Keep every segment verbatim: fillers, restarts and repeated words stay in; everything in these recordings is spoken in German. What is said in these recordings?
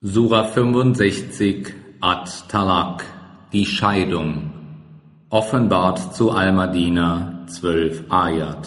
Sura fünfundsechzig At-Talaq, die Scheidung, offenbart zu Al-Madina, zwölf Ayat.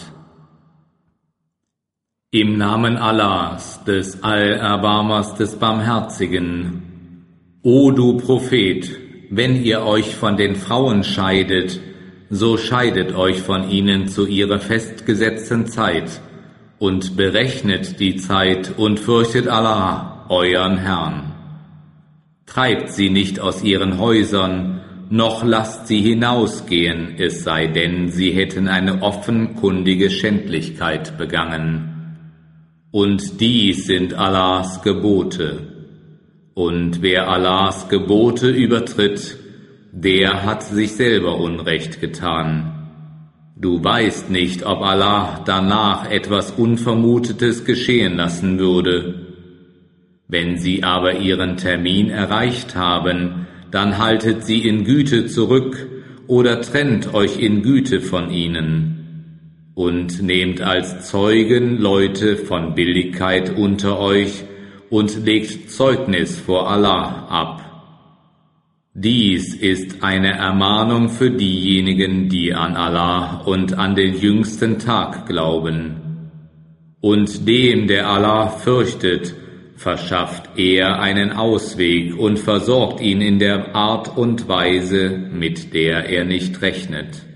Im Namen Allahs, des Allerbarmers, des Barmherzigen. O du Prophet, wenn ihr euch von den Frauen scheidet, so scheidet euch von ihnen zu ihrer festgesetzten Zeit und berechnet die Zeit und fürchtet Allah, euren Herrn. Treibt sie nicht aus ihren Häusern, noch lasst sie hinausgehen, es sei denn, sie hätten eine offenkundige Schändlichkeit begangen. Und dies sind Allahs Gebote. Und wer Allahs Gebote übertritt, der hat sich selber Unrecht getan. Du weißt nicht, ob Allah danach etwas Unvermutetes geschehen lassen würde. Wenn sie aber ihren Termin erreicht haben, dann haltet sie in Güte zurück oder trennt euch in Güte von ihnen. Und nehmt als Zeugen Leute von Billigkeit unter euch und legt Zeugnis vor Allah ab. Dies ist eine Ermahnung für diejenigen, die an Allah und an den jüngsten Tag glauben. Und dem, der Allah fürchtet, verschafft er einen Ausweg und versorgt ihn in der Art und Weise, mit der er nicht rechnet.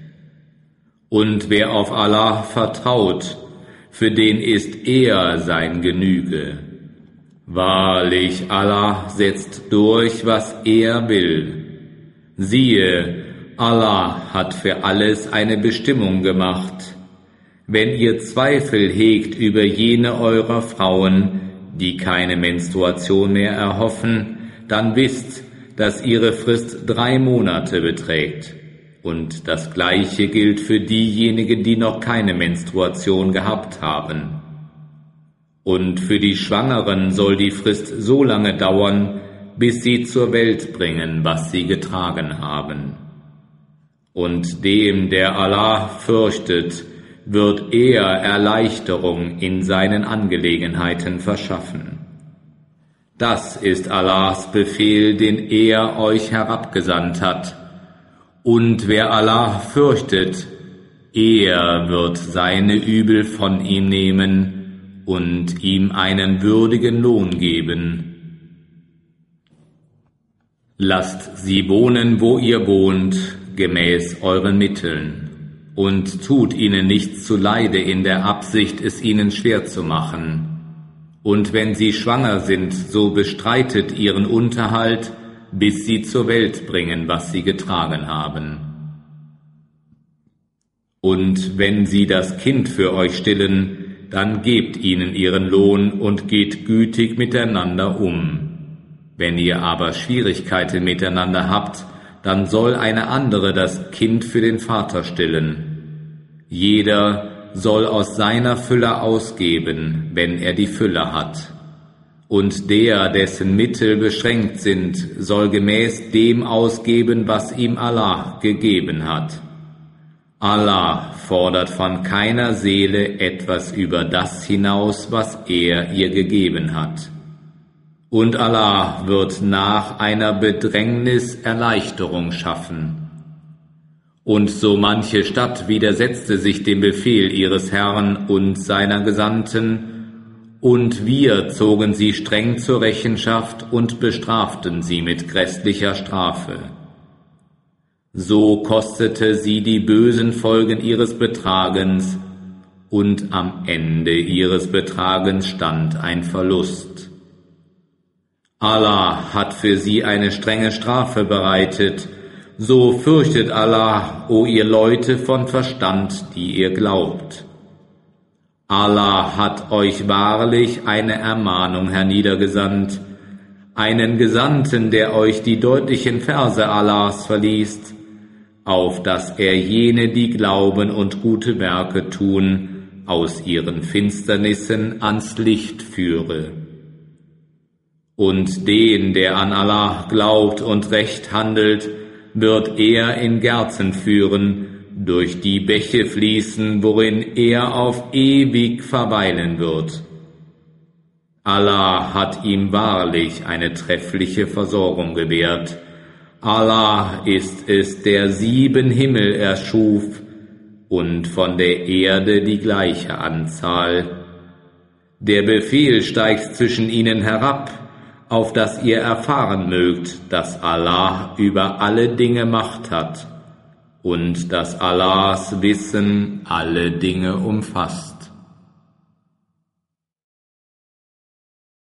Und wer auf Allah vertraut, für den ist er sein Genüge. Wahrlich, Allah setzt durch, was er will. Siehe, Allah hat für alles eine Bestimmung gemacht. Wenn ihr Zweifel hegt über jene eurer Frauen, die keine Menstruation mehr erhoffen, dann wisst, dass ihre Frist drei Monate beträgt. Und das Gleiche gilt für diejenigen, die noch keine Menstruation gehabt haben. Und für die Schwangeren soll die Frist so lange dauern, bis sie zur Welt bringen, was sie getragen haben. Und dem, der Allah fürchtet, wird er Erleichterung in seinen Angelegenheiten verschaffen. Das ist Allahs Befehl, den er euch herabgesandt hat. Und wer Allah fürchtet, er wird seine Übel von ihm nehmen und ihm einen würdigen Lohn geben. Lasst sie wohnen, wo ihr wohnt, gemäß euren Mitteln. Und tut ihnen nichts zuleide in der Absicht, es ihnen schwer zu machen. Und wenn sie schwanger sind, so bestreitet ihren Unterhalt, bis sie zur Welt bringen, was sie getragen haben. Und wenn sie das Kind für euch stillen, dann gebt ihnen ihren Lohn und geht gütig miteinander um. Wenn ihr aber Schwierigkeiten miteinander habt, dann soll eine andere das Kind für den Vater stillen. Jeder soll aus seiner Fülle ausgeben, wenn er die Fülle hat. Und der, dessen Mittel beschränkt sind, soll gemäß dem ausgeben, was ihm Allah gegeben hat. Allah fordert von keiner Seele etwas über das hinaus, was er ihr gegeben hat. Und Allah wird nach einer Bedrängnis Erleichterung schaffen. Und so manche Stadt widersetzte sich dem Befehl ihres Herrn und seiner Gesandten, und wir zogen sie streng zur Rechenschaft und bestraften sie mit grässlicher Strafe. So kostete sie die bösen Folgen ihres Betragens, und am Ende ihres Betragens stand ein Verlust. Allah hat für sie eine strenge Strafe bereitet. So fürchtet Allah, o ihr Leute von Verstand, die ihr glaubt. Allah hat euch wahrlich eine Ermahnung herniedergesandt, einen Gesandten, der euch die deutlichen Verse Allahs verliest, auf dass er jene, die glauben und gute Werke tun, aus ihren Finsternissen ans Licht führe. Und den, der an Allah glaubt und recht handelt, wird er in Gärten führen, durch die Bäche fließen, worin er auf ewig verweilen wird. Allah hat ihm wahrlich eine treffliche Versorgung gewährt. Allah ist es, der sieben Himmel erschuf und von der Erde die gleiche Anzahl. Der Befehl steigt zwischen ihnen herab, auf dass ihr erfahren mögt, dass Allah über alle Dinge Macht hat und dass Allahs Wissen alle Dinge umfasst.